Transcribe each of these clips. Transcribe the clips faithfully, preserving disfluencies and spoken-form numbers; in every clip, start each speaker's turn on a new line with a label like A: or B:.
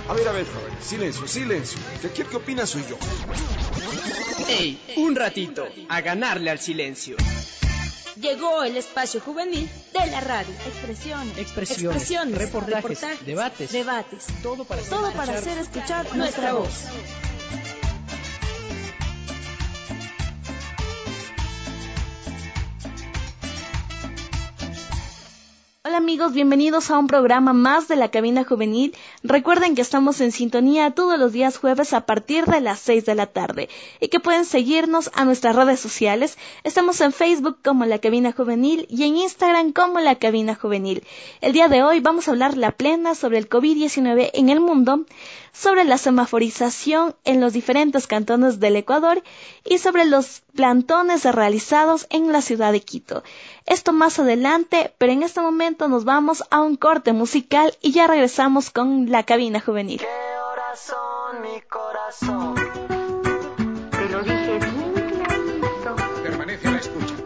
A: A ver, a ver, joven, silencio, silencio. Que aquí el que opina soy yo.
B: ¡Ey! Un ratito, a ganarle al silencio.
C: Llegó el espacio juvenil de la radio.
D: Expresiones,
C: expresiones, expresiones
D: reportajes,
C: reportajes,
D: debates,
C: debates,
D: todo para hacer,
C: todo
D: escuchar,
C: para hacer escuchar nuestra voz. Hola amigos, bienvenidos a un programa más de la Cabina Juvenil. Recuerden que estamos en sintonía todos los días jueves a partir de las seis de la tarde y que pueden seguirnos a nuestras redes sociales. Estamos en Facebook como La Cabina Juvenil y en Instagram como La Cabina Juvenil. El día de hoy vamos a hablar la plena sobre el COVID diecinueve en el mundo, sobre la semaforización en los diferentes cantones del Ecuador y sobre los plantones realizados en la ciudad de Quito. Esto más adelante, pero en este momento nos vamos a un corte musical y ya regresamos con la Cabina Juvenil.
E: ¿Qué horas son, mi corazón?
F: Te lo dije bien clarito.
A: Permanece a la escucha.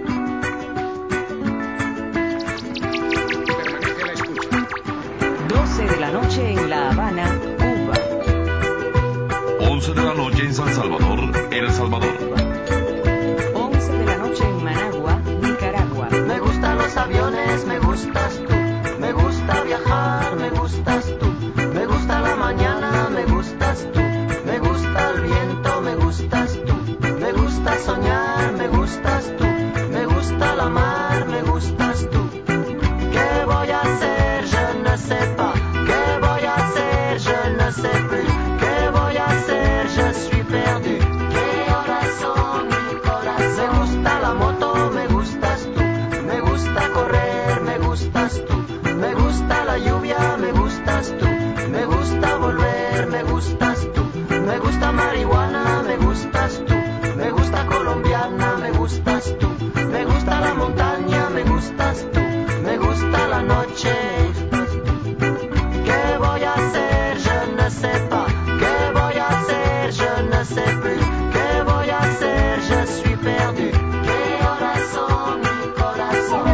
A: Permanece a la escucha.
G: doce de la noche en La Habana, Cuba.
H: once de la noche en San Salvador, El Salvador.
G: once de la noche en Managua, Nicaragua.
E: Me gustan los aviones, me gustas tú. Me gusta viajar, me gustas tú. Me gusta la mañana, me gustas tú. Me gusta el viento, me gustas tú. Me gusta soñar, me gustas tú. Me gusta la mar, me gustas tú. ¿Qué voy a hacer? Je ne sais pas. ¿Qué voy a hacer? Je ne sais plus. ¿Qué voy a hacer? Je suis perdu. ¿Qué horas son, mi corazón? Me gusta la moto, me gustas tú. Me gusta correr, me gustas tú. Me gusta la lluvia, me gustas tú. Me gusta volver, me gustas tú. Me gusta marihuana, me gustas tú. Me gusta colombiana, me gustas tú. Me gusta la montaña, me gustas tú. Me gusta la noche, me gustas tú. ¿Qué voy a hacer? Je ne sais pas. ¿Qué voy a hacer? Je ne sais plus. ¿Qué voy a hacer? Je suis perdu. ¿Qué horas son, mi corazón?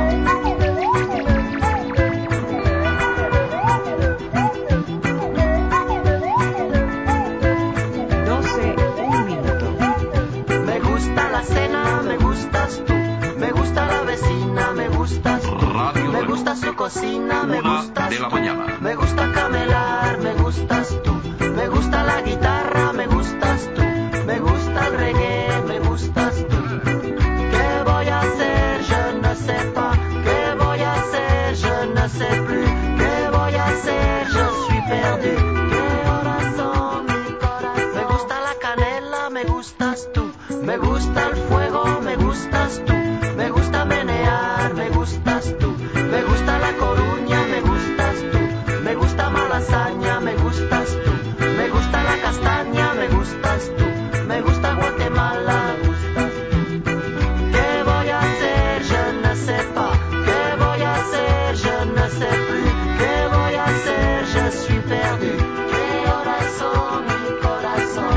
G: doce, un minuto.
E: Me gusta la cena, me gustas tú. Me gusta la vecina, me gustas tú.
H: Radio
E: Me
H: Reloj.
E: gusta su cocina, me
H: Una
E: gustas
H: de la
E: tú.
H: mañana.
E: Me gusta camelar, me gustas tú. Me gusta la guitarra, me gustas tú. Me gusta el reggae, me gustas tú. ¿Qué voy a hacer? Je ne sais pas. ¿Qué voy a hacer? Je ne sais plus. ¿Qué voy a hacer? Je suis perdu. ¿Qué horas son, mi corazón? Me gusta la canela, me gustas tú. Me gusta el fuego, me gustas tú. Me gusta menear, me gustas tú. Me gusta La Coruña, me gustas tú. Me gusta Malasaña, me gustas tú. Me gusta la castaña, me gustas tú. Me gusta Guatemala, me gustas tú. ¿Qué voy a hacer? Je ne sais pas. ¿Qué voy a hacer? Je ne sais plus. ¿Qué voy a hacer? Je suis perdu. ¿Qué horas son, mi corazón?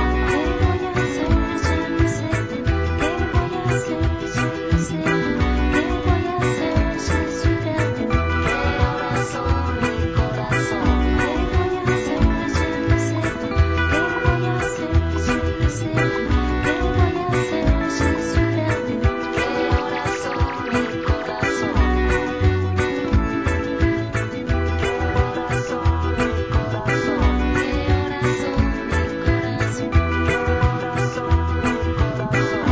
E: ¿Qué horas son, mi corazón? ¿Qué horas son, mi corazón? ¿Qué horas son, mi corazón? ¿Qué horas son, mi corazón? ¿Qué horas son, mi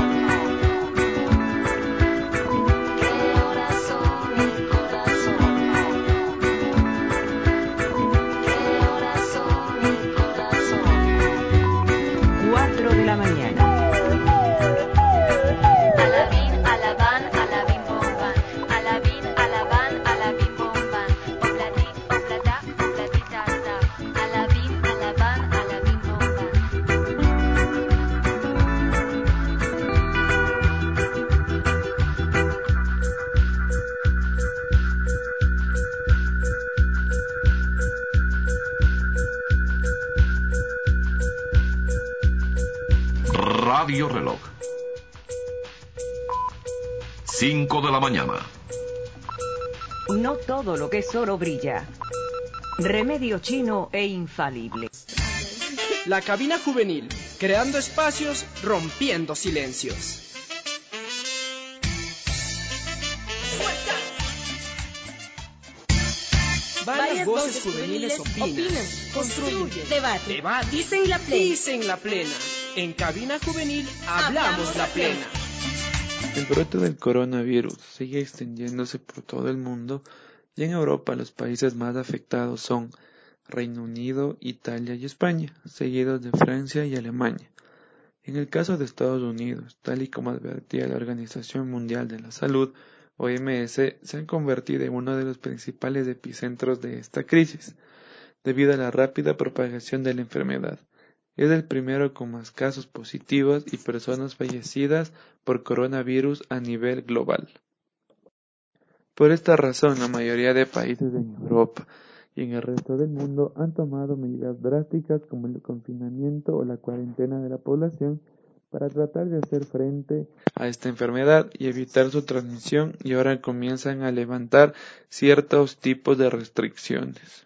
E: corazón? ¿Qué horas son, mi corazón? ¿Qué horas son, mi corazón?
G: cuatro de la mañana.
C: Alabín, alabán, alabín, bomban. Alabín, alabán, alabín, bomban. Oblatí, oblatá, oblatita, ta. Alabín, alabán, alabín, bomban.
H: Radio Reloj. cinco de la mañana.
G: No todo lo que es oro brilla. Remedio chino e infalible.
B: La cabina juvenil, creando espacios, rompiendo silencios. Varias voces juveniles opinan, construyen,
C: debaten,
B: debaten,
C: dicen la plena.
B: dicen la plena. En cabina juvenil hablamos la plena.
D: El brote del coronavirus sigue extendiéndose por todo el mundo y en Europa los países más afectados son Reino Unido, Italia y España, seguidos de Francia y Alemania. En el caso de Estados Unidos, tal y como advertía la Organización Mundial de la Salud, O M S, se han convertido en uno de los principales epicentros de esta crisis, debido a la rápida propagación de la enfermedad. Es el primero con más casos positivos y personas fallecidas por coronavirus a nivel global. Por esta razón, la mayoría de países en Europa y en el resto del mundo han tomado medidas drásticas como el confinamiento o la cuarentena de la población para tratar de hacer frente a esta enfermedad y evitar su transmisión, y ahora comienzan a levantar ciertos tipos de restricciones.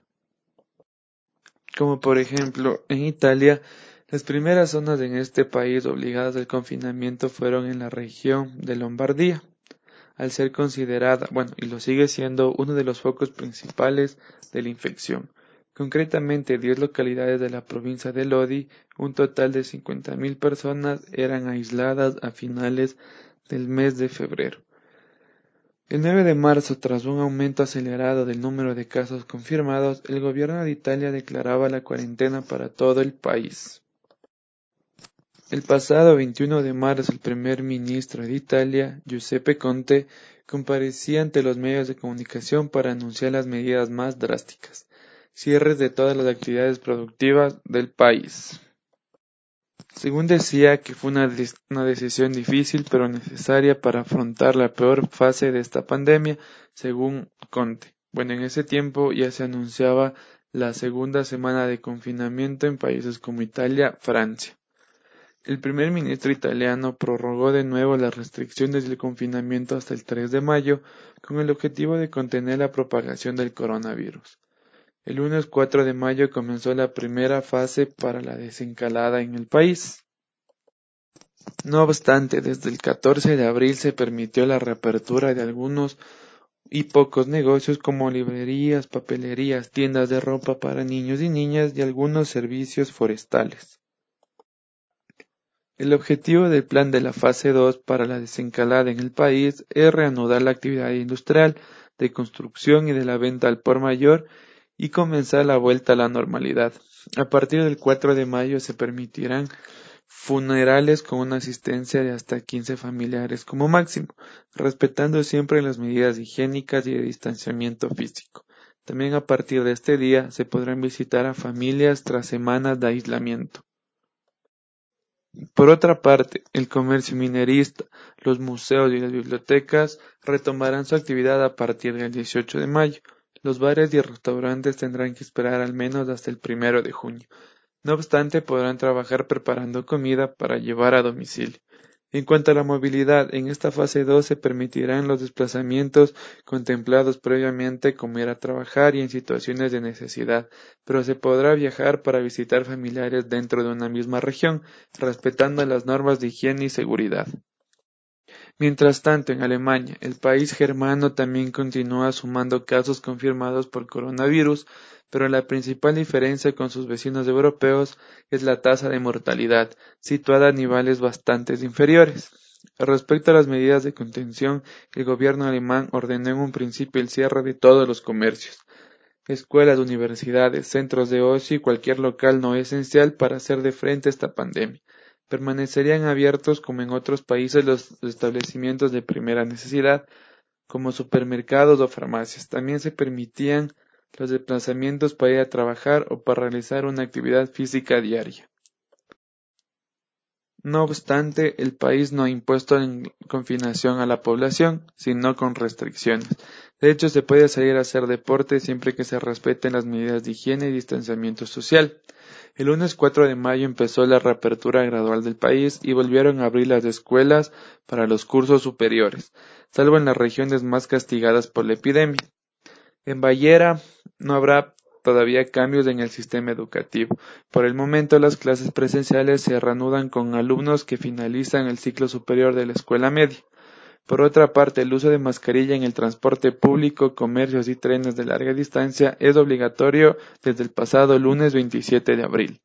D: Como por ejemplo, en Italia, las primeras zonas en este país obligadas al confinamiento fueron en la región de Lombardía, al ser considerada, bueno, y lo sigue siendo, uno de los focos principales de la infección. Concretamente, diez localidades de la provincia de Lodi, un total de cincuenta mil personas eran aisladas a finales del mes de febrero. El nueve de marzo, tras un aumento acelerado del número de casos confirmados, el gobierno de Italia declaraba la cuarentena para todo el país. El pasado veintiuno de marzo, el primer ministro de Italia, Giuseppe Conte, comparecía ante los medios de comunicación para anunciar las medidas más drásticas: cierres de todas las actividades productivas del país. Según decía, que fue una, de- una decisión difícil pero necesaria para afrontar la peor fase de esta pandemia, según Conte. Bueno, en ese tiempo ya se anunciaba la segunda semana de confinamiento en países como Italia, Francia. El primer ministro italiano prorrogó de nuevo las restricciones del confinamiento hasta el tres de mayo, con el objetivo de contener la propagación del coronavirus. El lunes cuatro de mayo comenzó la primera fase para la desencalada en el país. No obstante, desde el catorce de abril se permitió la reapertura de algunos y pocos negocios como librerías, papelerías, tiendas de ropa para niños y niñas y algunos servicios forestales. El objetivo del plan de la fase dos para la desencalada en el país es reanudar la actividad industrial, de construcción y de la venta al por mayor y comenzar la vuelta a la normalidad. A partir del cuatro de mayo se permitirán funerales con una asistencia de hasta quince familiares como máximo, respetando siempre las medidas higiénicas y de distanciamiento físico. También a partir de este día se podrán visitar a familias tras semanas de aislamiento. Por otra parte, el comercio minorista, los museos y las bibliotecas retomarán su actividad a partir del dieciocho de mayo. Los bares y restaurantes tendrán que esperar al menos hasta el primero de junio. No obstante, podrán trabajar preparando comida para llevar a domicilio. En cuanto a la movilidad, en esta fase dos se permitirán los desplazamientos contemplados previamente, como ir a trabajar y en situaciones de necesidad, pero se podrá viajar para visitar familiares dentro de una misma región, respetando las normas de higiene y seguridad. Mientras tanto, en Alemania, el país germano también continúa sumando casos confirmados por coronavirus, pero la principal diferencia con sus vecinos europeos es la tasa de mortalidad, situada a niveles bastante inferiores. Respecto a las medidas de contención, el gobierno alemán ordenó en un principio el cierre de todos los comercios, escuelas, universidades, centros de ocio y cualquier local no esencial para hacer de frente a esta pandemia. Permanecerían abiertos, como en otros países, los establecimientos de primera necesidad, como supermercados o farmacias. También se permitían los desplazamientos para ir a trabajar o para realizar una actividad física diaria. No obstante, el país no ha impuesto en confinación a la población, sino con restricciones. De hecho, se puede salir a hacer deporte siempre que se respeten las medidas de higiene y distanciamiento social. El lunes cuatro de mayo empezó la reapertura gradual del país y volvieron a abrir las escuelas para los cursos superiores, salvo en las regiones más castigadas por la epidemia. En Baviera no habrá todavía cambios en el sistema educativo. Por el momento, las clases presenciales se reanudan con alumnos que finalizan el ciclo superior de la escuela media. Por otra parte, el uso de mascarilla en el transporte público, comercios y trenes de larga distancia es obligatorio desde el pasado lunes veintisiete de abril.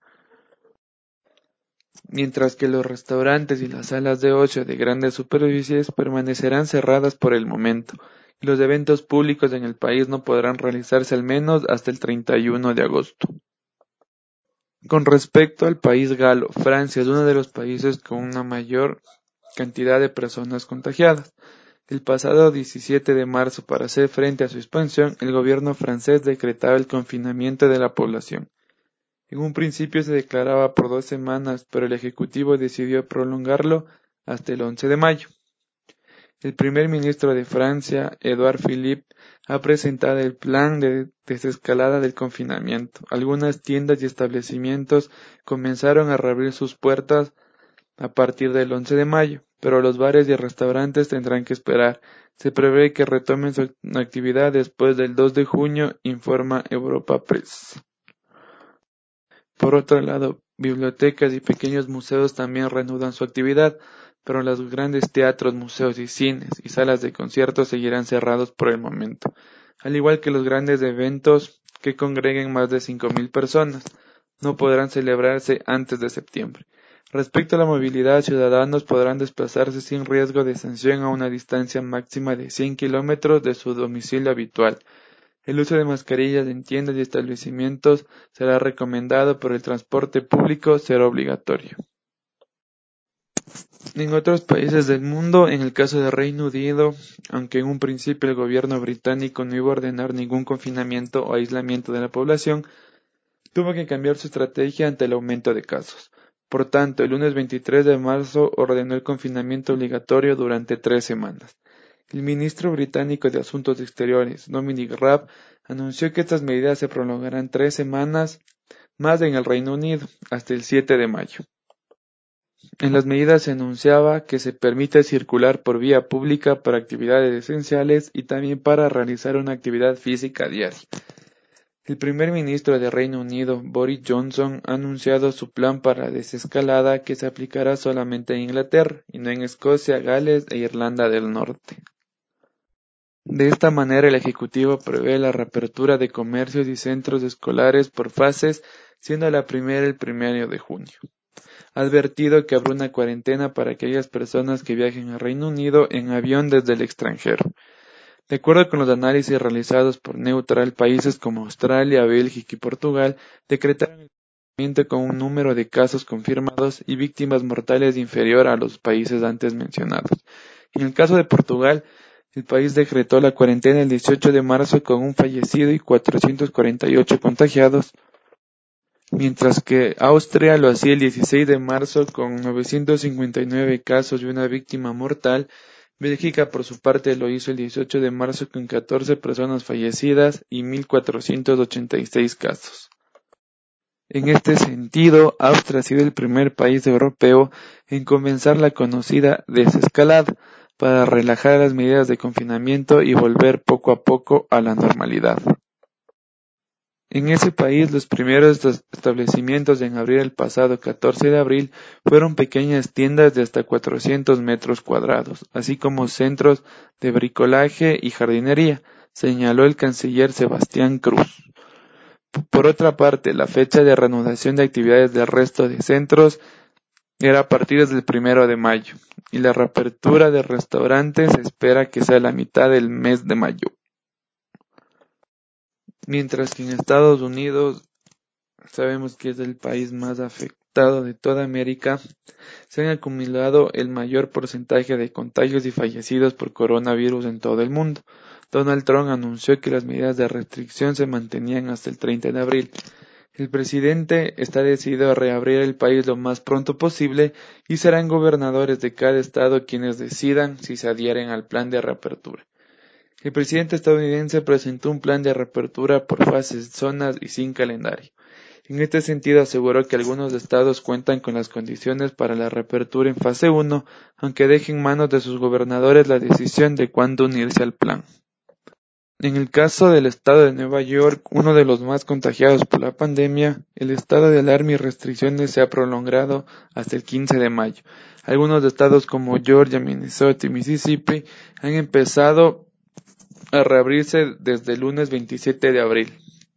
D: Mientras que los restaurantes y las salas de ocio de grandes superficies permanecerán cerradas por el momento, y los eventos públicos en el país no podrán realizarse al menos hasta el treinta y uno de agosto. Con respecto al país galo, Francia es uno de los países con una mayor cantidad de personas contagiadas. El pasado diecisiete de marzo, para hacer frente a su expansión, el gobierno francés decretaba el confinamiento de la población. En un principio se declaraba por dos semanas, pero el Ejecutivo decidió prolongarlo hasta el once de mayo. El primer ministro de Francia, Édouard Philippe, ha presentado el plan de desescalada del confinamiento. Algunas tiendas y establecimientos comenzaron a reabrir sus puertas a partir del once de mayo, pero los bares y restaurantes tendrán que esperar. Se prevé que retomen su actividad después del dos de junio, informa Europa Press. Por otro lado, bibliotecas y pequeños museos también reanudan su actividad, pero los grandes teatros, museos y cines y salas de conciertos seguirán cerrados por el momento, al igual que los grandes eventos que congreguen más de cinco mil personas. No podrán celebrarse antes de septiembre. Respecto a la movilidad, ciudadanos podrán desplazarse sin riesgo de sanción a una distancia máxima de cien kilómetros de su domicilio habitual. El uso de mascarillas en tiendas y establecimientos será recomendado, pero el transporte público será obligatorio. En otros países del mundo, en el caso de Reino Unido, aunque en un principio el gobierno británico no iba a ordenar ningún confinamiento o aislamiento de la población, tuvo que cambiar su estrategia ante el aumento de casos. Por tanto, el lunes veintitrés de marzo ordenó el confinamiento obligatorio durante tres semanas. El ministro británico de Asuntos Exteriores, Dominic Raab, anunció que estas medidas se prolongarán tres semanas más en el Reino Unido, hasta el siete de mayo. En las medidas se anunciaba que se permite circular por vía pública para actividades esenciales y también para realizar una actividad física diaria. El primer ministro de Reino Unido, Boris Johnson, ha anunciado su plan para la desescalada, que se aplicará solamente en Inglaterra y no en Escocia, Gales e Irlanda del Norte. De esta manera, el Ejecutivo prevé la reapertura de comercios y centros escolares por fases, siendo la primera el primero de junio. Ha advertido que habrá una cuarentena para aquellas personas que viajen al Reino Unido en avión desde el extranjero. De acuerdo con los análisis realizados por Neutral, países como Australia, Bélgica y Portugal decretaron el confinamiento con un número de casos confirmados y víctimas mortales inferior a los países antes mencionados. En el caso de Portugal, el país decretó la cuarentena el dieciocho de marzo con un fallecido y cuatrocientos cuarenta y ocho contagiados, mientras que Austria lo hacía el dieciséis de marzo con novecientos cincuenta y nueve casos y una víctima mortal. Bélgica, por su parte, lo hizo el dieciocho de marzo con catorce personas fallecidas y mil cuatrocientos ochenta y seis casos. En este sentido, Austria ha sido el primer país europeo en comenzar la conocida desescalada para relajar las medidas de confinamiento y volver poco a poco a la normalidad. En ese país, los primeros establecimientos en abrir el pasado catorce de abril fueron pequeñas tiendas de hasta cuatrocientos metros cuadrados, así como centros de bricolaje y jardinería, señaló el canciller Sebastián Kurz. Por otra parte, la fecha de reanudación de actividades del resto de centros era a partir del primero de mayo, y la reapertura de restaurantes se espera que sea la mitad del mes de mayo. Mientras que en Estados Unidos, sabemos que es el país más afectado de toda América, se han acumulado el mayor porcentaje de contagios y fallecidos por coronavirus en todo el mundo. Donald Trump anunció que las medidas de restricción se mantenían hasta el treinta de abril. El presidente está decidido a reabrir el país lo más pronto posible y serán gobernadores de cada estado quienes decidan si se adhieren al plan de reapertura. El presidente estadounidense presentó un plan de reapertura por fases, zonas y sin calendario. En este sentido aseguró que algunos estados cuentan con las condiciones para la reapertura en fase uno, aunque dejen en manos de sus gobernadores la decisión de cuándo unirse al plan. En el caso del estado de Nueva York, uno de los más contagiados por la pandemia, el estado de alarma y restricciones se ha prolongado hasta el quince de mayo. Algunos estados como Georgia, Minnesota y Mississippi han empezado a reabrirse desde el lunes veintisiete de abril.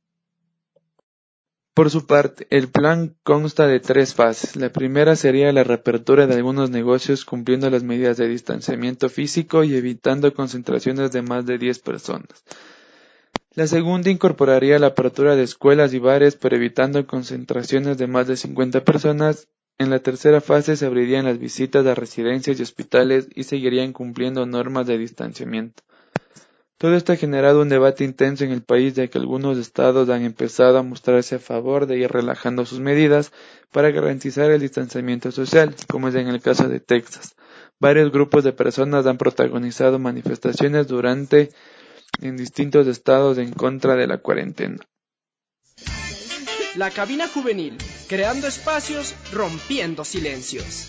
D: Por su parte, el plan consta de tres fases. La primera sería la reapertura de algunos negocios cumpliendo las medidas de distanciamiento físico y evitando concentraciones de más de diez personas. La segunda incorporaría la apertura de escuelas y bares, pero evitando concentraciones de más de cincuenta personas. En la tercera fase se abrirían las visitas a residencias y hospitales y seguirían cumpliendo normas de distanciamiento. Todo esto ha generado un debate intenso en el país, ya que algunos estados han empezado a mostrarse a favor de ir relajando sus medidas para garantizar el distanciamiento social, como es en el caso de Texas. Varios grupos de personas han protagonizado manifestaciones durante en distintos estados en contra de la cuarentena.
B: La cabina juvenil, creando espacios, rompiendo silencios.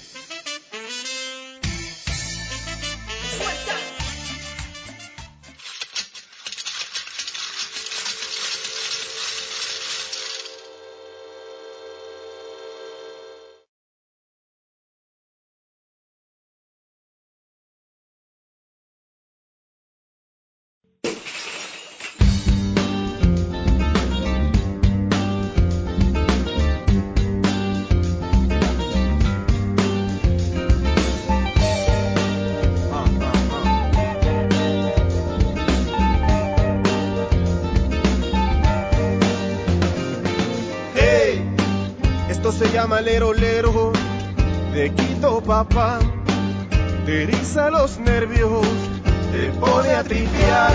A: Se llama Lero Lero, de Quito papá, te eriza los nervios, te pone a tripear,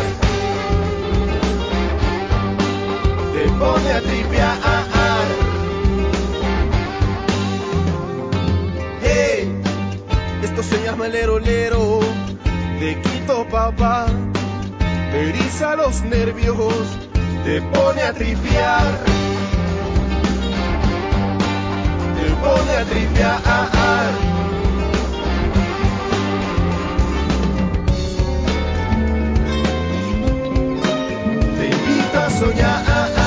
A: te pone a tripear. Hey, esto se llama Lero Lero, de Quito papá, te eriza los nervios, te pone a tripear. Te pone a tripear. Te invita a soñar.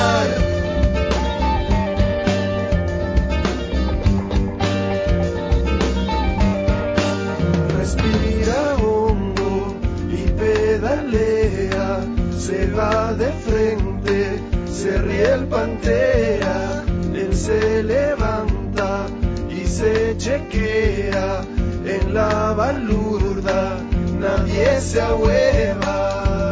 A: Respira hondo y pedalea. Se va de frente, se ríe el pantera. Él se levanta y se chequea en la balurda, nadie se ahueva.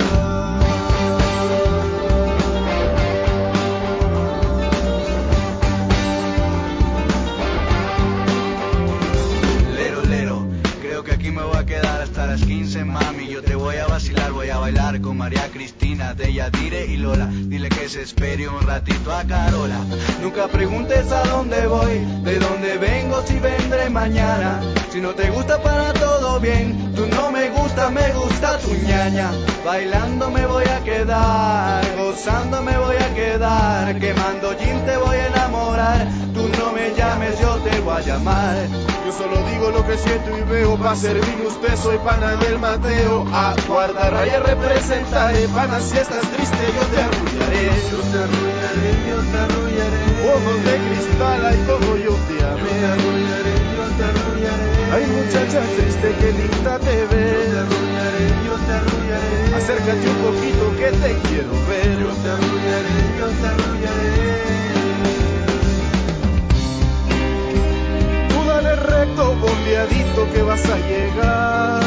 I: Lero, lero, creo que aquí me voy a quedar hasta las quince, mami. Yo te voy a vacilar, voy a bailar con María Cristina, de Yadire y Lola. Dile que se espere un ratito a Carola. Nunca preguntes a dónde voy, de dónde vengo, si vendré mañana. Si no te gusta, para todo bien. Tú no me gusta, me gusta tu ñaña. Bailando me voy a quedar, gozando me voy a quedar, quemando gin te voy a enamorar. Tú no me llames, yo te voy a llamar.
A: Yo solo digo lo que siento y veo, pa' servir usted soy pana del Mateo. A guardarraya representaré, pana si estás triste yo te arrullaré. Yo te arrullaré, yo te arrullaré. Ojos de cristal, ay como yo te amé. Yo te arrullaré, yo te arrullaré. Ay muchacha triste, qué linda te ves. Yo te arrullaré, yo te arrullaré. Acércate un poquito que te quiero ver. Yo te arrullaré, yo te arrullaré. Dale recto, bombeadito que vas a llegar.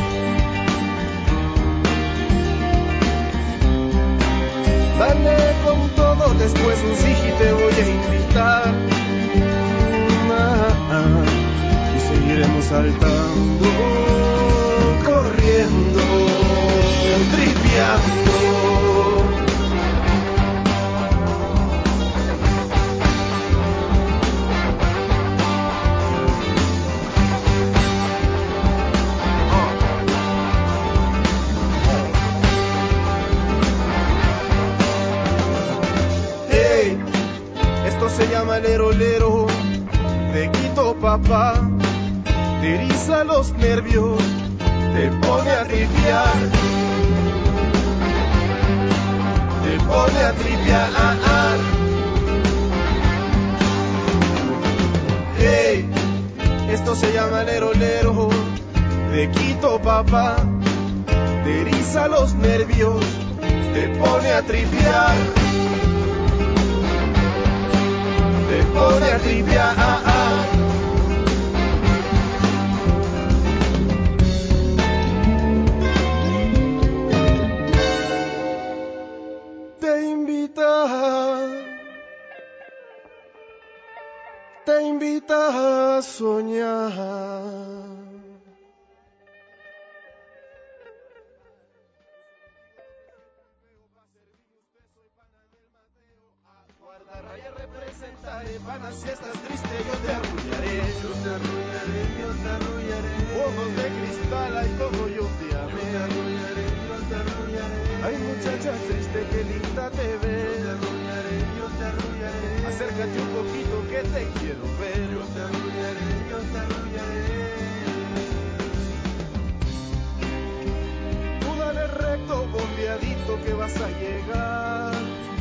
A: Dale con todo, después un sigi te voy a invitar. Ah, ah, y seguiremos saltando, corriendo, tripeando. Se llama Lero Lero, de Quito papá, te eriza los nervios, te pone a tripear. pone a tripear. Hey, esto se llama lero lero, te quito papá, te eriza los nervios, te pone a tripear, te pone a tripear. Te invita, te invita a soñar. Guardarraya representa Pana, si estás triste yo te arrullaré, yo te arrullaré, yo te arrullaré. Ojos de cristal hay como yo te amé, yo te arrullaré, yo te arrullaré. Ay muchacha triste que linda te ves, yo te arrullaré, yo te arrullaré. Acércate un poquito que te quiero ver, yo te arrullaré, yo te arrullaré. Tú dale recto, bombeadito que vas a llegar.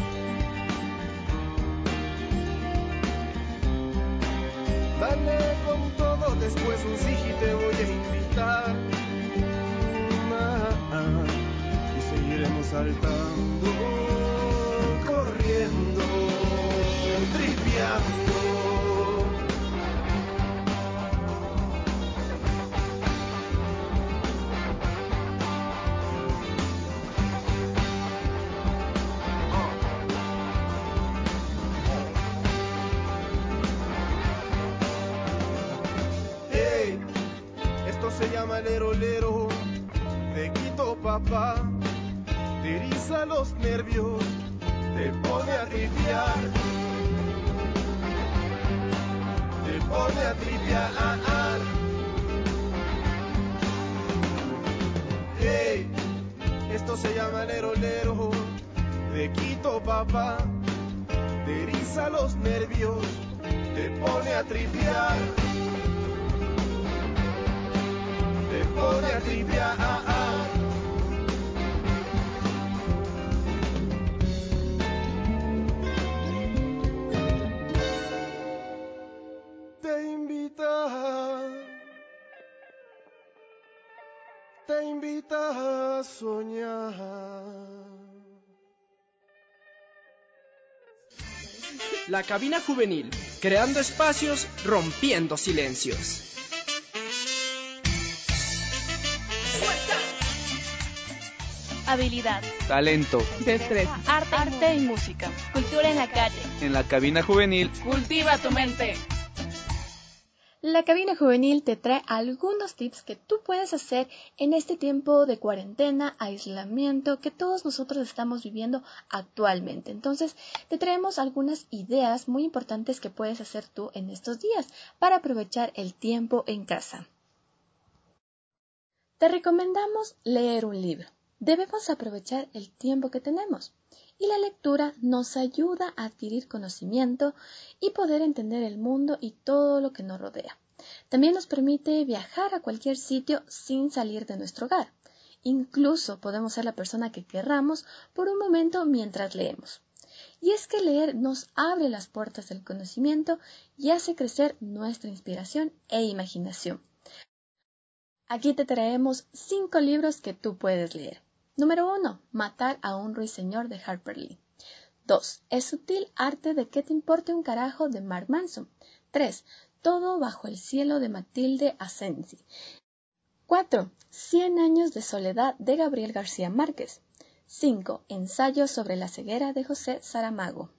A: Dale con todo, después un sigi te voy a invitar. Ah, ah, y seguiremos saltando, corriendo, tripeando. Se llama lero lero, te quito papá, te eriza los nervios, te pone a tripear, te pone a tripear. Hey, esto se llama lero lero, te quito papá, te eriza los nervios, te pone a tripear. Te pone a tripear. Te invita, te invita a soñar.
B: La cabina juvenil, creando espacios, rompiendo silencios.
C: Habilidad,
J: talento,
K: destreza,
C: arte, arte y música, cultura en la calle.
J: En la cabina juvenil,
K: cultiva tu mente.
C: La cabina juvenil te trae algunos tips que tú puedes hacer en este tiempo de cuarentena, aislamiento que todos nosotros estamos viviendo actualmente. Entonces, te traemos algunas ideas muy importantes que puedes hacer tú en estos días para aprovechar el tiempo en casa. Te recomendamos leer un libro. Debemos aprovechar el tiempo que tenemos y la lectura nos ayuda a adquirir conocimiento y poder entender el mundo y todo lo que nos rodea. También nos permite viajar a cualquier sitio sin salir de nuestro hogar. Incluso podemos ser la persona que querramos por un momento mientras leemos. Y es que leer nos abre las puertas del conocimiento y hace crecer nuestra inspiración e imaginación. Aquí te traemos cinco libros que tú puedes leer. Número uno. Matar a un ruiseñor de Harper Lee. dos. El sutil arte de que te importe un carajo de Mark Manson. tres. Todo bajo el cielo de Matilde Asensi. cuatro. Cien años de soledad de Gabriel García Márquez. cinco. Ensayo sobre la ceguera de José Saramago.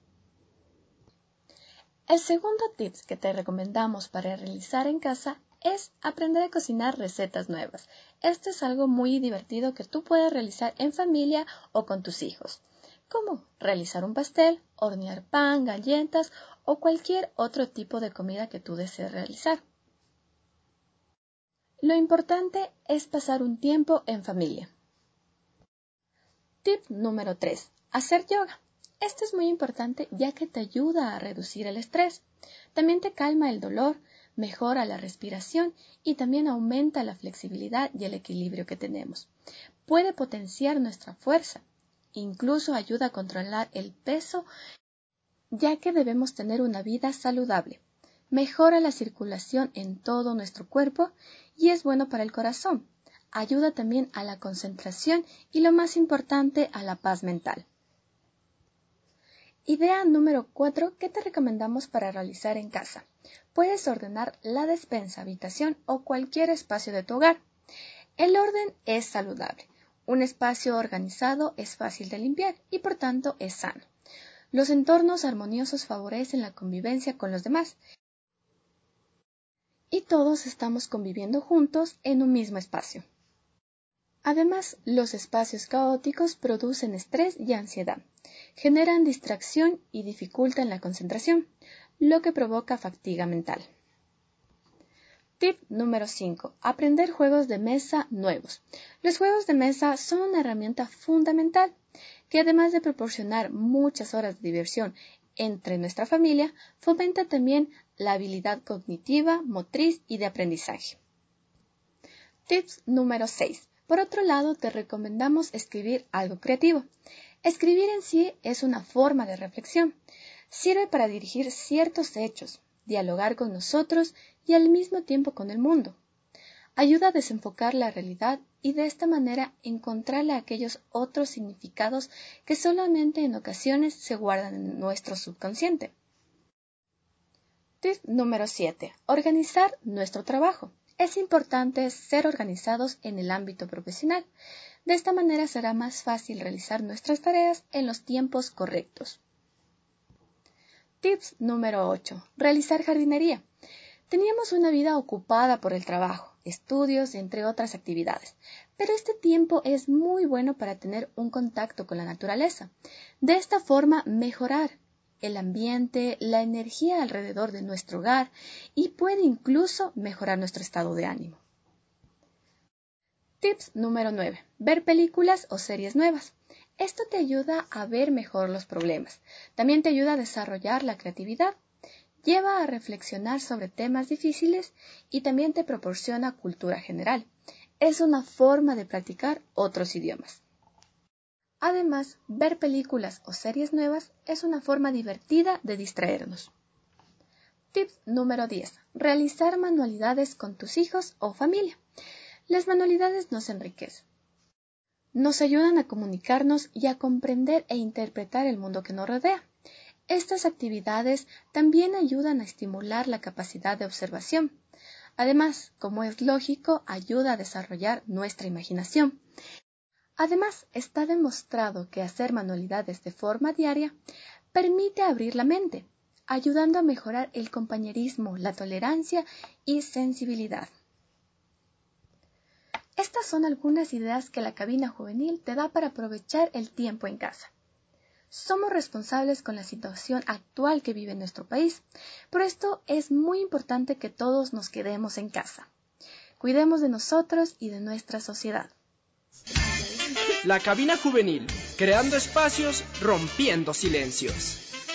C: El segundo tip que te recomendamos para realizar en casa es aprender a cocinar recetas nuevas. Esto es algo muy divertido que tú puedes realizar en familia o con tus hijos, como realizar un pastel, hornear pan, galletas o cualquier otro tipo de comida que tú desees realizar. Lo importante es pasar un tiempo en familia. Tip número tres. Hacer yoga. Esto es muy importante ya que te ayuda a reducir el estrés. También te calma el dolor, mejora la respiración y también aumenta la flexibilidad y el equilibrio que tenemos. Puede potenciar nuestra fuerza
J: incluso ayuda a controlar el peso, ya que debemos tener una vida saludable. Mejora la circulación en todo nuestro cuerpo y es bueno para el corazón. Ayuda también a la concentración y, lo más importante, a la paz mental. Idea número cuatro que te recomendamos para realizar en casa. Puedes ordenar la despensa, habitación o cualquier espacio de tu hogar. El orden es saludable. Un espacio organizado es fácil de limpiar y por tanto es sano. Los entornos armoniosos favorecen la convivencia con los demás. Y todos estamos conviviendo juntos en un mismo espacio. Además, los espacios caóticos producen estrés y ansiedad, generan distracción y dificultan la concentración, lo que provoca fatiga mental. Tip número cinco. Aprender juegos de mesa nuevos. Los juegos de mesa son una herramienta fundamental que, además de proporcionar muchas horas de diversión entre nuestra familia, fomenta también la habilidad cognitiva, motriz y de aprendizaje. Tips número seis. Por otro lado, te recomendamos escribir algo creativo. Escribir en sí es una forma de reflexión. Sirve para dirigir ciertos hechos, dialogar con nosotros y al mismo tiempo con el mundo. Ayuda a desenfocar la realidad y de esta manera encontrarle aquellos otros significados que solamente en ocasiones se guardan en nuestro subconsciente. Tip número siete. Organizar nuestro trabajo. Es importante ser organizados en el ámbito profesional. De esta manera será más fácil realizar nuestras tareas en los tiempos correctos. Tips número ocho. Realizar jardinería. Teníamos una vida ocupada por el trabajo, estudios, entre otras actividades, pero este tiempo es muy bueno para tener un contacto con la naturaleza. De esta forma, mejorar el ambiente, la energía alrededor de nuestro hogar y puede incluso mejorar nuestro estado de ánimo. Tips número nueve. Ver películas o series nuevas. Esto te ayuda a ver mejor los problemas. También te ayuda a desarrollar la creatividad. Lleva a reflexionar sobre temas difíciles y también te proporciona cultura general. Es una forma de practicar otros idiomas. Además, ver películas o series nuevas es una forma divertida de distraernos. Tip número diez. Realizar manualidades con tus hijos o familia. Las manualidades nos enriquecen. Nos ayudan a comunicarnos y a comprender e interpretar el mundo que nos rodea. Estas actividades también ayudan a estimular la capacidad de observación. Además, como es lógico, ayuda a desarrollar nuestra imaginación. Además, está demostrado que hacer manualidades de forma diaria permite abrir la mente, ayudando a mejorar el compañerismo, la tolerancia y sensibilidad. Estas son algunas ideas que la cabina juvenil te da para aprovechar el tiempo en casa. Somos responsables con la situación actual que vive nuestro país, por esto es muy importante que todos nos quedemos en casa. Cuidemos de nosotros y de nuestra sociedad.
B: La cabina juvenil, creando espacios, rompiendo silencios.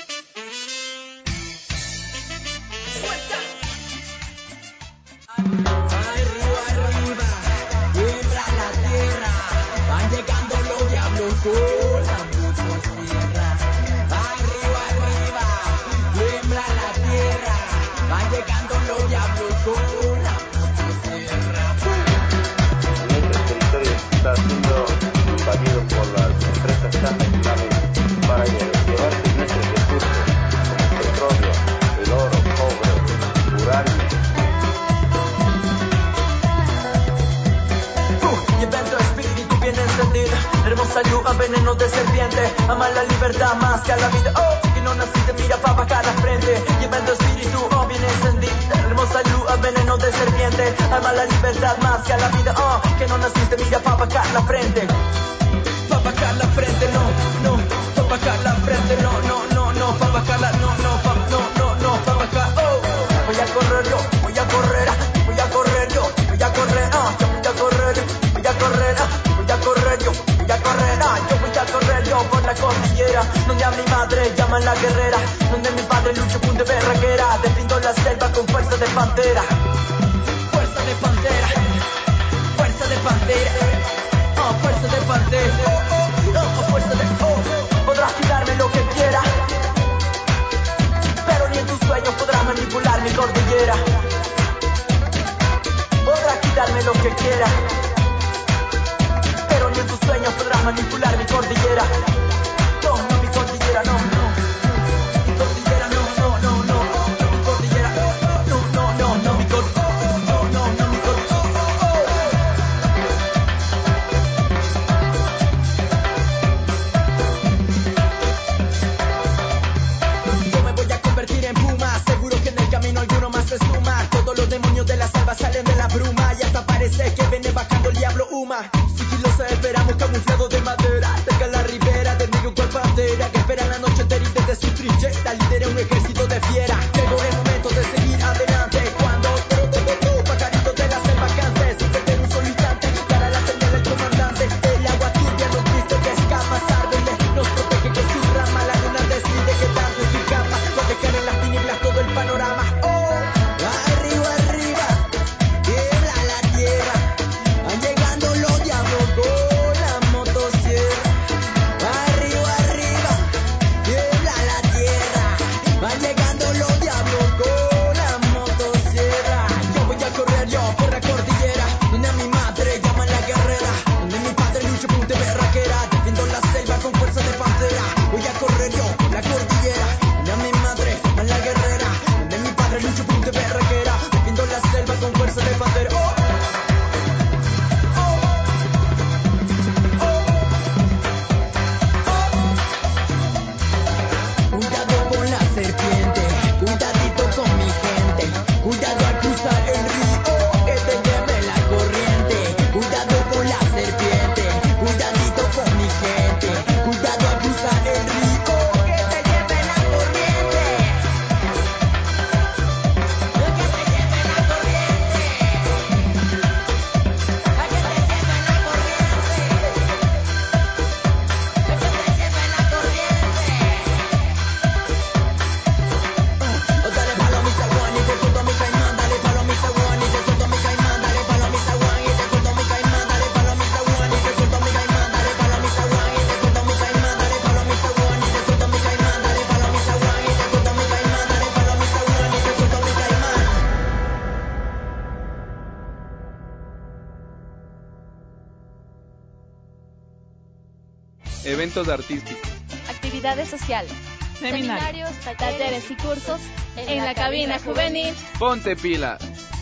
L: Hermosa lluva, veneno de serpiente. Ama la libertad más que a la vida. Oh, que no naciste, mira pa' bajar la frente. Lleva en tu espíritu, oh, bien encendida. Hermosa lluva, veneno de serpiente. Ama la libertad más que a la vida. Oh, que no naciste, mira pa' bajar la frente. Pa' bajar la frente, no, no. Pa' bajar la frente, no, no, no, no. Pa' bajarla, no, no, pa' no, no, no. Pa' bajar, oh. Voy a correr yo, voy a correr. Voy a correr yo, voy a correr. Ah, yo voy a correr, voy a correr. Voy a correr yo. Voy a correr, ah, yo voy a correr yo por la cordillera, donde a mi madre llaman la guerrera, donde mi padre lucha punto de berraquera, defiendo la selva con fuerza de pantera, fuerza de pantera, fuerza de pantera, oh, fuerza de pantera. oh, a fuerza de oh, podrás quitarme lo que quieras, pero ni en tus sueños podrás manipular mi cordillera. Podrás quitarme lo que quieras, pero ni en tus sueños podrás manipular mi cordillera. No, no, mi cordillera, no, no. Mi cordillera, no, no, no, no. Mi cordillera, no, no, no, no, mi cordillera, no, no, no, mi cordillera. Yo me voy a convertir en puma, seguro que en el camino alguno más se suma. Todos los demonios de la selva salen de la bruma y hasta parece que viene bajando el diablo Uma. Sigilosa esperamos camuflado de madera, cerca la ribera del río cual pantera que espera la noche entera y desde su trinchera lidera un ejército de fiera. Llegó el momento de seguir adelante cuando tú, tú, tú, tú, pajaritos de la selva cantes, sucede un solo instante, para la señal del comandante. El agua turbia nos viste que escamas árboles, nos protege con su rama, la luna decide quedarse en su cama, no dejar en las tinieblas todo el panorama. Oh, arriba, arriba, tiembla la tierra, van llegando los diablos con la motosierra. Arriba, arriba, tiembla la tierra, van llegando los diablos con la motosierra. Yo voy a correr yo por la cordillera, donde a mi madre llaman la guerrera, donde mi padre lucha punta de berraquera, defiendo la selva con fuerza de pantera. Voy a correr yo por la cordillera, donde a mi madre llaman la guerrera, donde mi padre lucha punta de berraquera, defiendo la selva con fuerza de pantera. Oh. Cuidado con la serpiente, cuidadito con mi gente, cuidado al cruzar el río, que te lleve la corriente. Cuidado con la serpiente, cuidadito con mi gente, cuidado al cruzar el río, que te lleve la corriente. Que te lleve la corriente. A que te lleve la corriente. Que te lleve la corriente. Oh, dale palo a mi zaguán y te corto a mi caimán, dale palo a mi zaguán y te corto a mi caimán, dale palo a mi zaguán y te corto a mi caimán, dale palo a mi zaguán y te corto a mi caimán, dale palo a mi zaguán y te corto a mi caimán, dale palo a mi zaguán y te corto a mi caimán, dale palo a mi zaguán y te corto a mi caimán, dale palo a mi zaguán y te corto a mi caimán.
D: Eventos artísticos.
K: Actividades sociales. Seminarios, talleres y cursos en la cabina juvenil.
D: Ponte pila.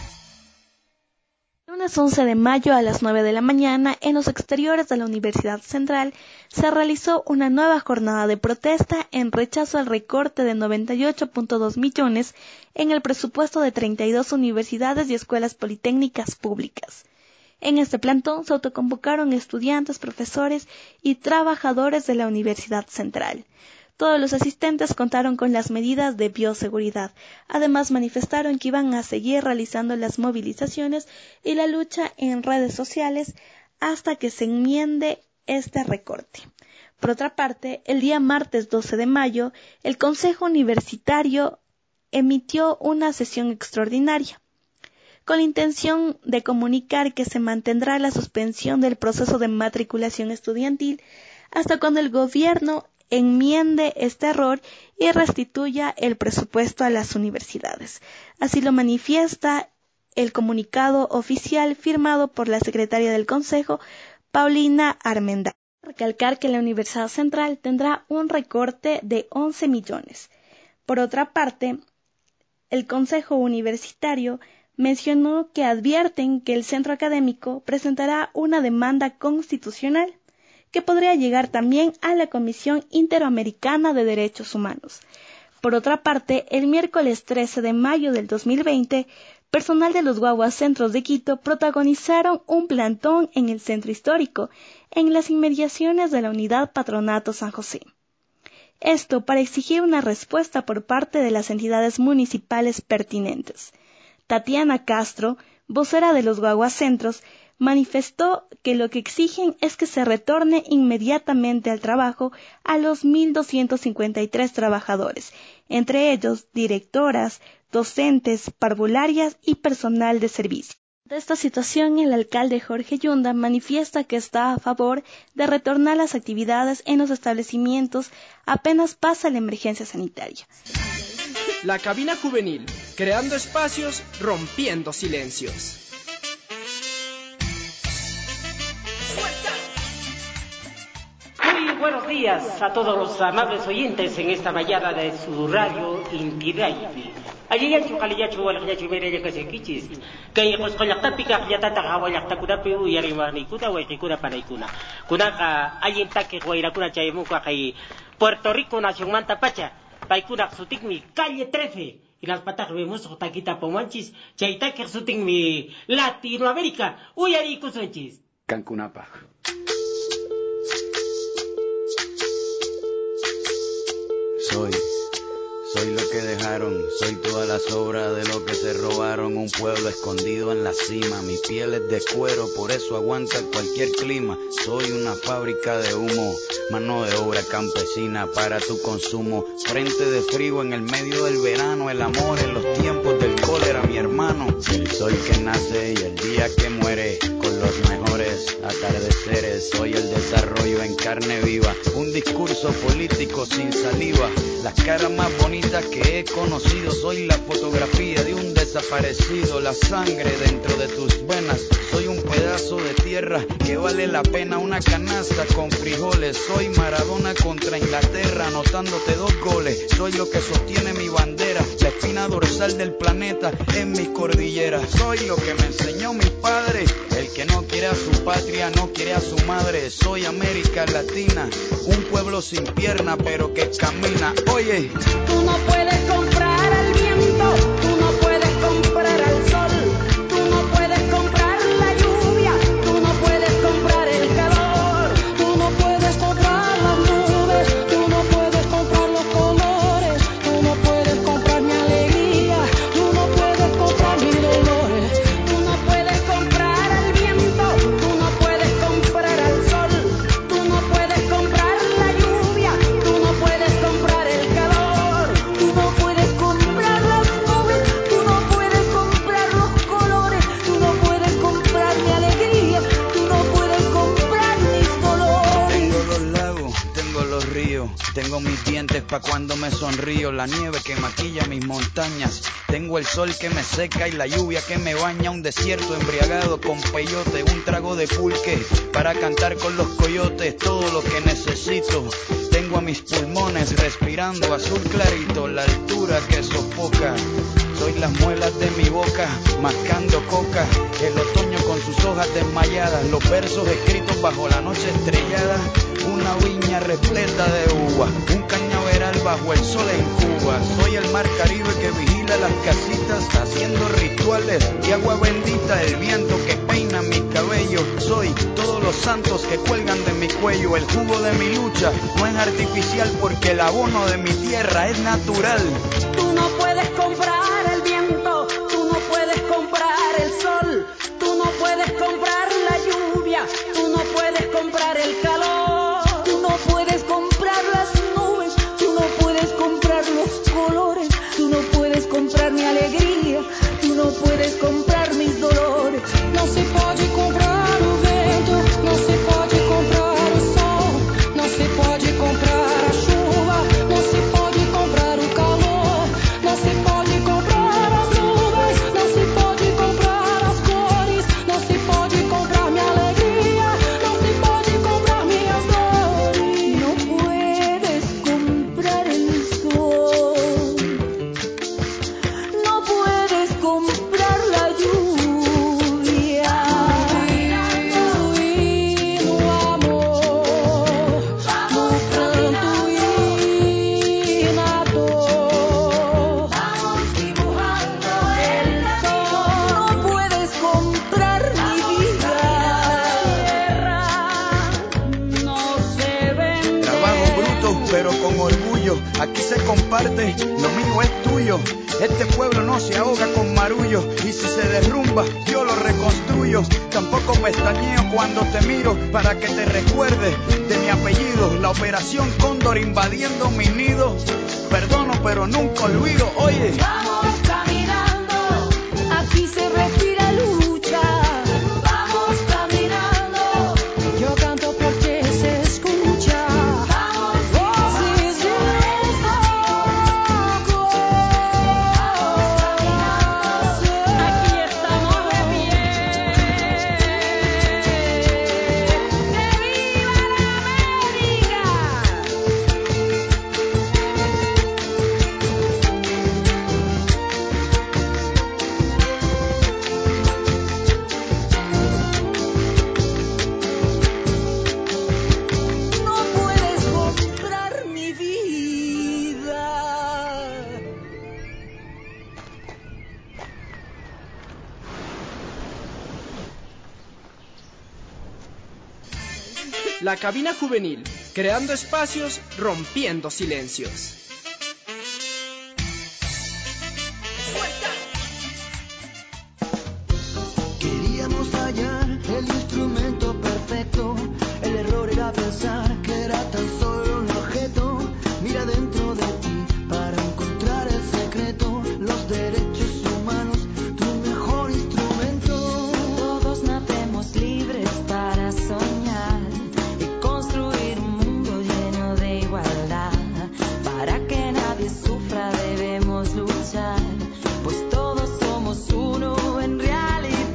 C: Lunes once de mayo a las nueve de la mañana, en los exteriores de la Universidad Central, se realizó una nueva jornada de protesta en rechazo al recorte de noventa y ocho punto dos millones en el presupuesto de treinta y dos universidades y escuelas politécnicas públicas. En este plantón se autoconvocaron estudiantes, profesores y trabajadores de la Universidad Central. Todos los asistentes contaron con las medidas de bioseguridad. Además, manifestaron que iban a seguir realizando las movilizaciones y la lucha en redes sociales hasta que se enmiende este recorte. Por otra parte, el día martes doce de mayo, el Consejo Universitario emitió una sesión extraordinaria con la intención de comunicar que se mantendrá la suspensión del proceso de matriculación estudiantil hasta cuando el gobierno enmiende este error y restituya el presupuesto a las universidades. Así lo manifiesta el comunicado oficial firmado por la secretaria del Consejo, Paulina Armendariz. Recalcar que la Universidad Central tendrá un recorte de once millones. Por otra parte, el Consejo Universitario mencionó que advierten que el centro académico presentará una demanda constitucional que podría llegar también a la Comisión Interamericana de Derechos Humanos. Por otra parte, el miércoles trece de mayo del dos mil veinte, personal de los guaguacentros de Quito protagonizaron un plantón en el centro histórico, en las inmediaciones de la Unidad Patronato San José. Esto para exigir una respuesta por parte de las entidades municipales pertinentes. Tatiana Castro, vocera de los guaguacentros, manifestó que lo que exigen es que se retorne inmediatamente al trabajo a los mil doscientos cincuenta y tres trabajadores, entre ellos directoras, docentes, parvularias y personal de servicio. De esta situación, el alcalde Jorge Yunda manifiesta que está a favor de retornar las actividades en los establecimientos apenas pasa la emergencia sanitaria.
B: La cabina juvenil, creando espacios, rompiendo silencios.
M: Muy buenos días a todos los amables oyentes en esta mañana de su radio Inti Radio. Ayayachu kaliyachu walakyachu meraya kasekichis. Kay qosqollaqta pika qyatata qawallaqtakunapi uyariwarniykuna wayqikuna panaykuna. Kunaqa allintaki wayrakuna chaymunqa kay Puerto Rico nacionmanta pacha. Paykuna sutikmi calle trece. Inaspataq vemos taquita pomanchis. Chaytaki sutikmi Latinoamérica uyariykusunchis.
N: Cancunapa. Soy, soy lo que dejaron, soy toda la sobra de lo que se robaron, un pueblo escondido en la cima, mi piel es de cuero, por eso aguanta cualquier clima, soy una fábrica de humo, mano de obra campesina para tu consumo, frente de frío en el medio del verano, el amor en los tiempos del cólera, mi hermano, el sol que nace y el día que muere, con los mejores atardeceres, soy el desarrollo en carne viva, un discurso político sin saliva, las caras más bonitas que he conocido, soy la fotografía de un desaparecido, la sangre dentro de tus venas, soy un pedazo de tierra que vale la pena una canasta con frijoles, soy Maradona contra Inglaterra, anotándote dos goles, soy lo que sostiene mi bandera, la espina dorsal del planeta en mi cordillera, soy lo que me enseñó mi padre, el que no quiere a su patria, no quiere a su madre, soy América Latina, un pueblo sin pierna pero que camina, oye.
O: Tú no puedes comprar al viento, tú no puedes comprar al sol, tú no puedes comprar la lluvia, tú no puedes comprar el calor, tú no puedes comprar las nubes, tú no puedes comprar los colores, tú no puedes comprar mi alegría, tú no puedes comprar mis dolores, tú no puedes comprar al viento, tú no puedes comprar al sol, tú no puedes comprar la lluvia, tú no puedes comprar el calor, tú no puedes comprar las nubes, tú no puedes comprar los colores, tú no puedes comprar mi alegría, tú no puedes comprar mis dolores.
N: Tengo los lagos, tengo los ríos, tengo mis dientes pa' cuando me sonrío, la nieve que maquilla mis montañas, tengo el sol que me seca y la lluvia que me baña, un desierto embriagado con peyote, un trago de pulque para cantar con los coyotes, todo lo que necesito. Tengo a mis pulmones respirando azul clarito, la altura que sofoca. Soy las muelas de mi boca, mascando coca. El otoño con sus hojas desmayadas, los versos escritos bajo la noche estrellada. Una viña repleta de uva, un cañaveral bajo el sol en Cuba. Soy el mar Caribe que vigila las casitas, haciendo rituales y agua bendita, el viento que peina mi cabello. Soy todos los santos que cuelgan de mi cuello. El jugo de mi lucha no es artificial porque el abono de mi tierra es natural.
O: Tú no puedes comprar el viento, tú no puedes comprar el sol, tú no puedes comprar la lluvia, tú no puedes comprar el calor, tú no puedes comprar las nubes, tú no puedes comprar los colores, tú no puedes comprar mi alegría, tú no puedes comprar mis dolores. No se pode comprar o vento, no se pode comprar o sol, no se pode comprar a chuva, no se pode comprar o calor, no se pode comprar as nuvens, no se pode comprar as cores, no se pode comprar mi alegría, no se pode comprar minhas dores. No puedes comprar el sol, no puedes comprar la lluvia. Y no amor, no pranto y na dor. Vamos dibujando el sol. No puedes comprar mi vida. No se vende.
N: Trabajo bruto pero con orgullo, aquí se comparte, lo mío es tuyo. Este pueblo no se ahoga con marullo y si se derrumba yo lo reconstruyo. Tampoco pestañeo cuando te miro para que te recuerdes de mi apellido. La operación Cóndor invadiendo mi nido. Perdono pero nunca olvido, oye.
O: Vamos caminando, aquí se respira lucha.
B: La cabina juvenil, creando espacios, rompiendo silencios.
E: Queríamos hallar el instrumento perfecto. El error era pensar que era tan solo un objeto. Mira dentro de ti para encontrar el secreto. Los derechos humanos, tu mejor instrumento.
P: Todos nacemos libres para soñar y construir un mundo lleno de igualdad. Para que nadie sufra debemos luchar, pues todos somos uno en realidad.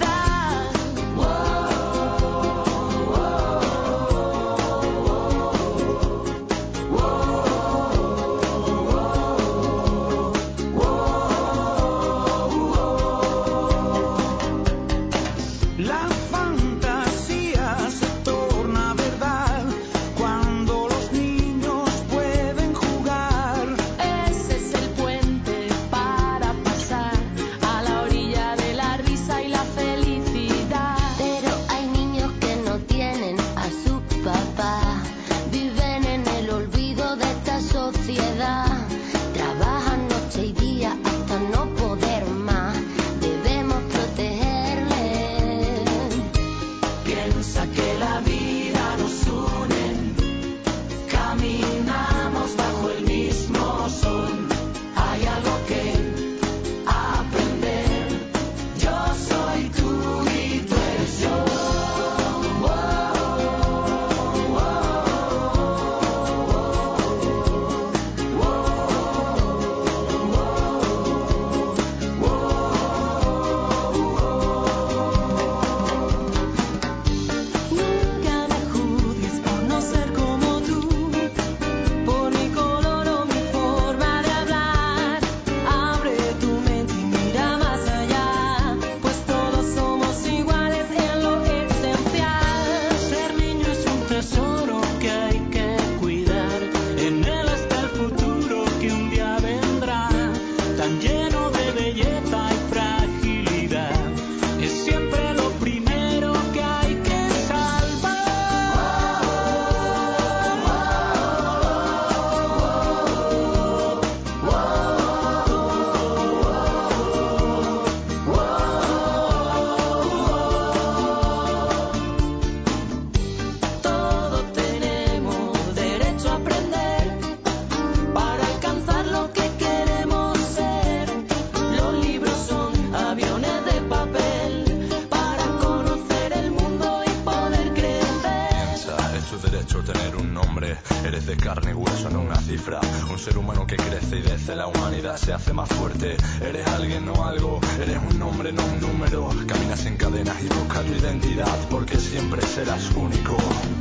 Q: Se hace más fuerte, eres alguien no algo, eres un nombre no un número, caminas en cadenas y busca tu identidad porque siempre serás único.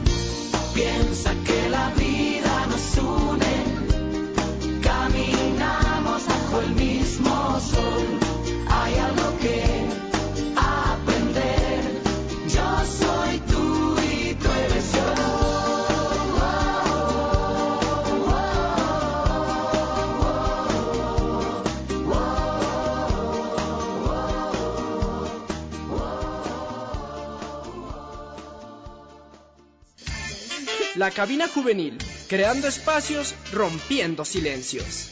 E: Piensa que la vida nos une, caminamos bajo el mismo sol, hay algo que aprender, yo soy tú y tú eres yo.
B: La cabina juvenil, creando espacios, rompiendo silencios.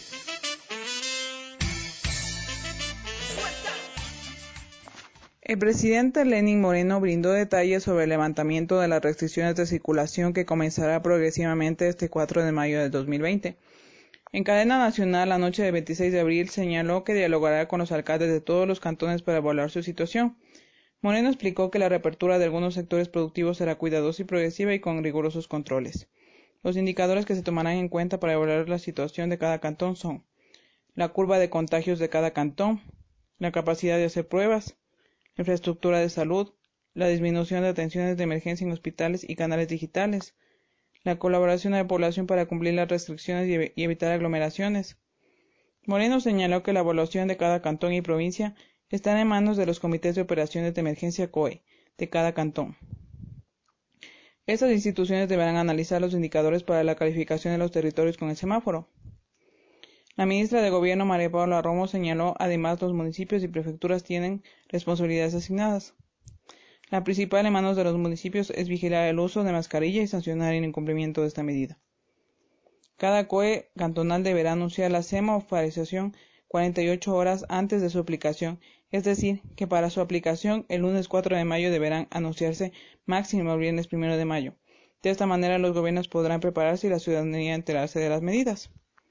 R: El presidente Lenín Moreno brindó detalles sobre el levantamiento de las restricciones de circulación que comenzará progresivamente este cuatro de mayo de dos mil veinte. En cadena nacional, la noche del veintiséis de abril, señaló que dialogará con los alcaldes de todos los cantones para evaluar su situación. Moreno explicó que la reapertura de algunos sectores productivos será cuidadosa y progresiva y con rigurosos controles. Los indicadores que se tomarán en cuenta para evaluar la situación de cada cantón son la curva de contagios de cada cantón, la capacidad de hacer pruebas, la infraestructura de salud, la disminución de atenciones de emergencia en hospitales y canales digitales, la colaboración de la población para cumplir las restricciones y, ev- y evitar aglomeraciones. Moreno señaló que la evaluación de cada cantón y provincia están en manos de los comités de operaciones de emergencia C O E de cada cantón. Estas instituciones deberán analizar los indicadores para la calificación de los territorios con el semáforo. La ministra de Gobierno, María Paula Romo, señaló además los municipios y prefecturas tienen responsabilidades asignadas. La principal en manos de los municipios es vigilar el uso de mascarilla y sancionar el incumplimiento de esta medida. Cada C O E cantonal deberá anunciar la semaorización cuarenta y ocho horas antes de su aplicación, es decir, que para su aplicación el lunes cuatro de mayo deberán anunciarse máximo el viernes primero de mayo. De esta manera los gobiernos podrán prepararse y la ciudadanía enterarse de las medidas.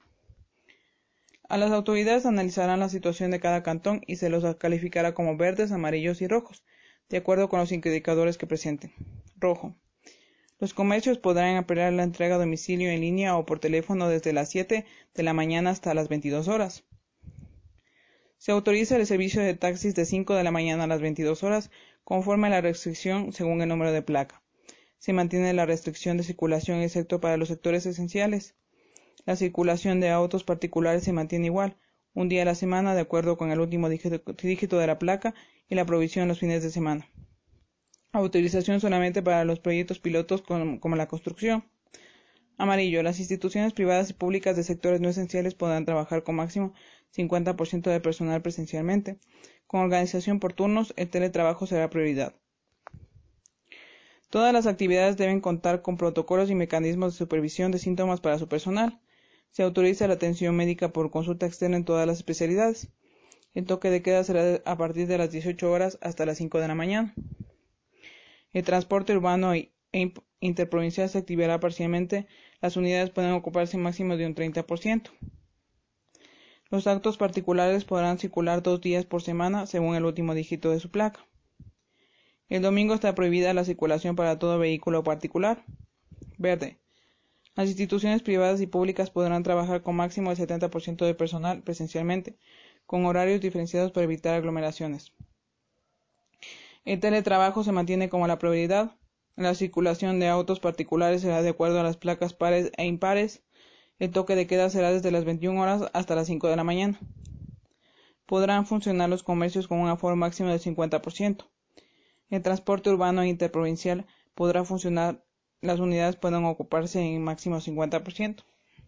R: A las autoridades analizarán la situación de cada cantón y se los calificará como verdes, amarillos y rojos, de acuerdo con los indicadores que presenten. Rojo. Los comercios podrán apelar la entrega a domicilio en línea o por teléfono desde las siete de la mañana hasta las veintidós horas. Se autoriza el servicio de taxis de cinco de la mañana a las veintidós horas, conforme a la restricción según el número de placa. Se mantiene la restricción de circulación excepto para los sectores esenciales. La circulación de autos particulares se mantiene igual, un día a la semana de acuerdo con el último dígito, dígito de la placa y la provisión los fines de semana. Autorización solamente para los proyectos pilotos como, como la construcción. Amarillo. Las instituciones privadas y públicas de sectores no esenciales podrán trabajar con máximo cincuenta por ciento de personal presencialmente. Con organización por turnos, el teletrabajo será prioridad. Todas las actividades deben contar con protocolos y mecanismos de supervisión de síntomas para su personal. Se autoriza la atención médica por consulta externa en todas las especialidades. El toque de queda será a partir de las dieciocho horas hasta las cinco de la mañana. El transporte urbano e interprovincial se activará parcialmente. Las unidades pueden ocuparse máximo de un treinta por ciento. Los autos particulares podrán circular dos días por semana según el último dígito de su placa. El domingo está prohibida la circulación para todo vehículo particular. Verde. Las instituciones privadas y públicas podrán trabajar con máximo el setenta por ciento de personal presencialmente, con horarios diferenciados para evitar aglomeraciones. El teletrabajo se mantiene como la prioridad. La circulación de autos particulares será de acuerdo a las placas pares e impares. El toque de queda será desde las veintiuna horas hasta las cinco de la mañana. Podrán funcionar los comercios con un aforo máximo del cincuenta por ciento. El transporte urbano e interprovincial podrá funcionar. Las unidades pueden ocuparse en máximo cincuenta por ciento.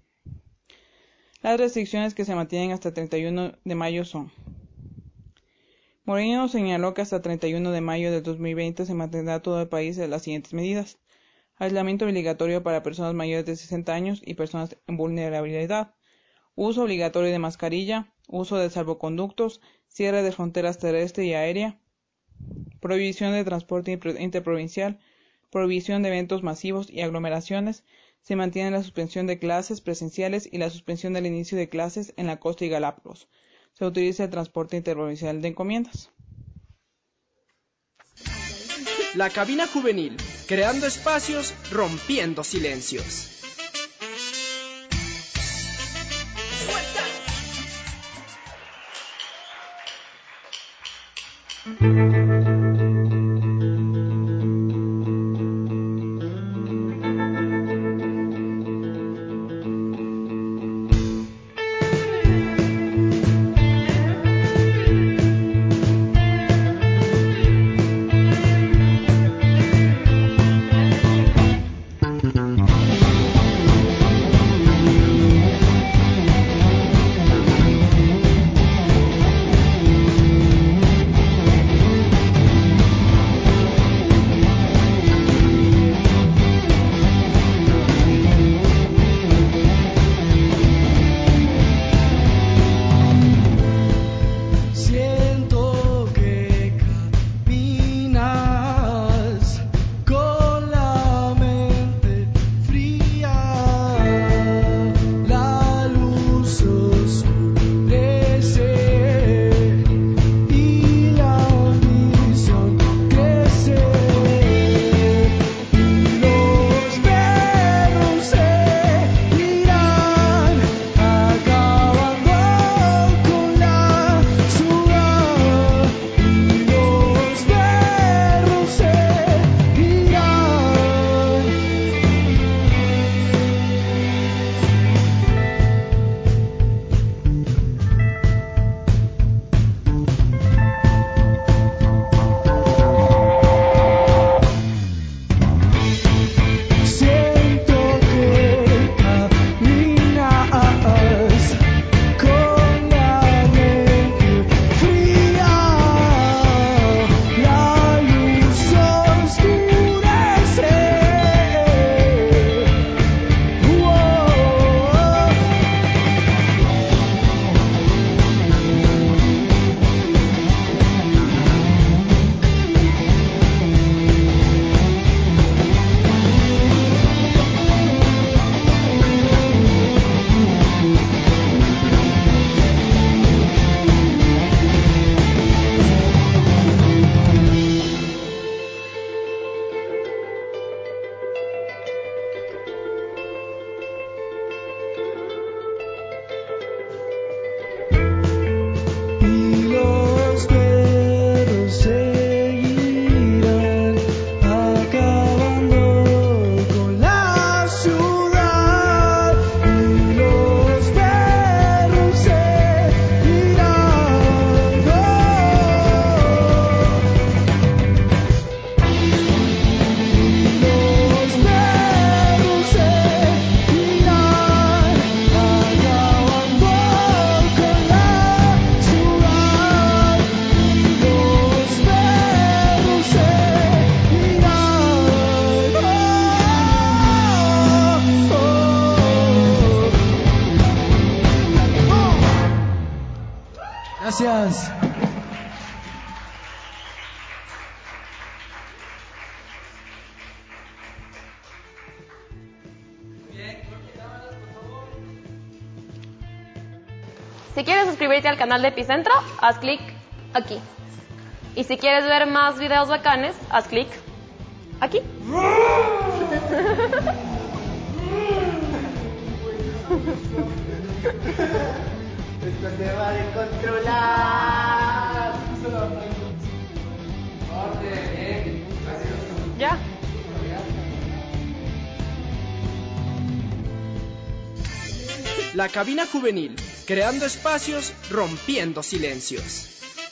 R: Las restricciones que se mantienen hasta el treinta y uno de mayo son: Moreno señaló que hasta el treinta y uno de mayo del dos mil veinte se mantendrá todo el país en las siguientes medidas: aislamiento obligatorio para personas mayores de sesenta años y personas en vulnerabilidad, uso obligatorio de mascarilla, uso de salvoconductos, cierre de fronteras terrestre y aérea, prohibición de transporte interprovincial, prohibición de eventos masivos y aglomeraciones. Se mantiene la suspensión de clases presenciales y la suspensión del inicio de clases en la costa y Galápagos. Se utiliza el transporte interprovincial de encomiendas.
B: La cabina juvenil, creando espacios, rompiendo silencios.
S: Gracias.
T: Si quieres suscribirte al canal de Epicentro, haz clic aquí. Y si quieres ver más videos bacanes, haz clic aquí.
E: Esto se va a descontrolar.
T: Ya.
B: La cabina juvenil, creando espacios, rompiendo silencios.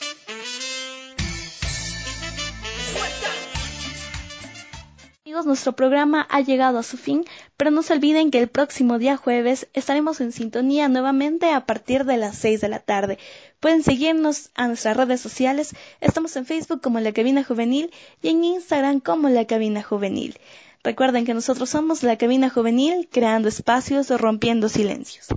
C: Amigos, nuestro programa ha llegado a su fin, pero no se olviden que el próximo día jueves estaremos en sintonía nuevamente a partir de las seis de la tarde. Pueden seguirnos a nuestras redes sociales, estamos en Facebook como La Cabina Juvenil y en Instagram como La Cabina Juvenil. Recuerden que nosotros somos La Cabina Juvenil, creando espacios, rompiendo silencios.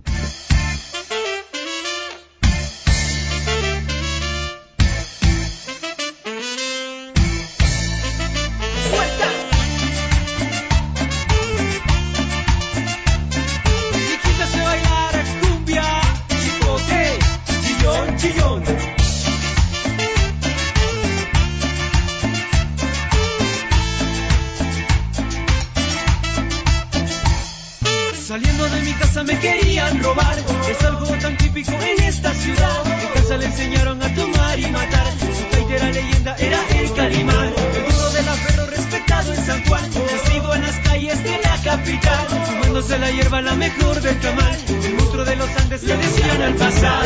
E: Saliendo de mi casa me querían robar. Es algo tan típico en esta ciudad. En casa le enseñaron a tomar y matar. Su taitera leyenda era el Calimán, el duro del aferro respetado en San Juan, testigo en las calles de la capital, fumándose la hierba la mejor del tamal. El monstruo de los Andes le decían al pasar.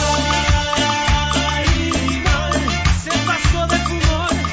E: Calimán se pasó de fumón.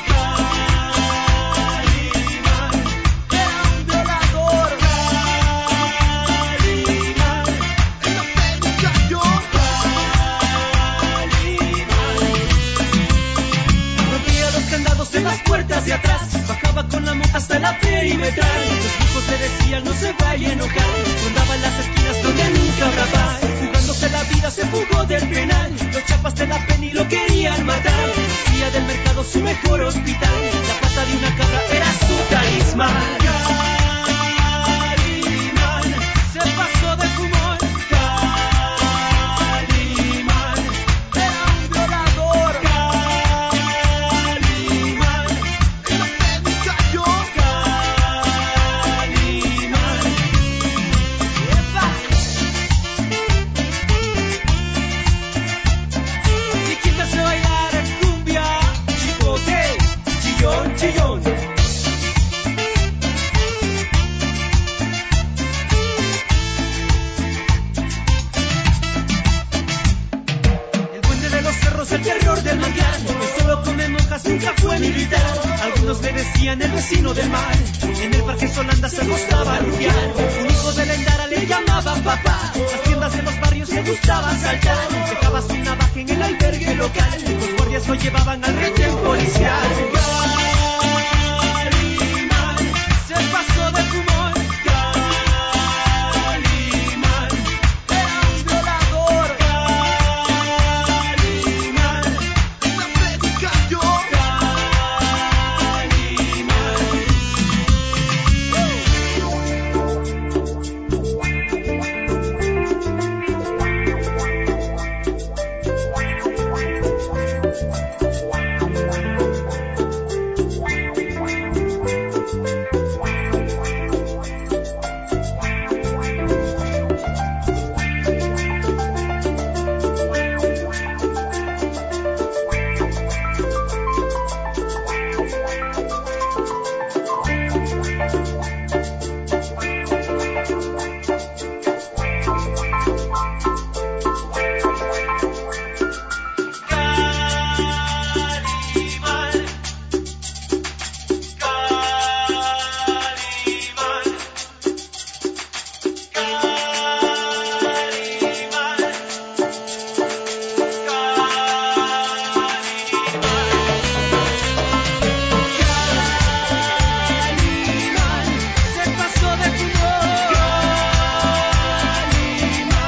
E: Puertas de atrás, bajaba con la moto hasta la perimetral. Los chicos le decían no se vaya a enojar, rondaba las esquinas donde nunca habrá paz. Jugándose la vida se fugó del penal, los chapas de la Penny lo querían matar. Hacía del mercado su mejor hospital, la pata de una cabra era su talismán. Calimán se pasó de fumón. Nunca fue militar, algunos le decían el vecino del mar. En el parque Solanda se gustaba rubiar, un hijo de la Endara le llamaban papá. Las tiendas de los barrios le gustaba saltar, dejaba su navaja en el albergue local, los guardias lo llevaban al retén policial. Calimán se pasó de fumón.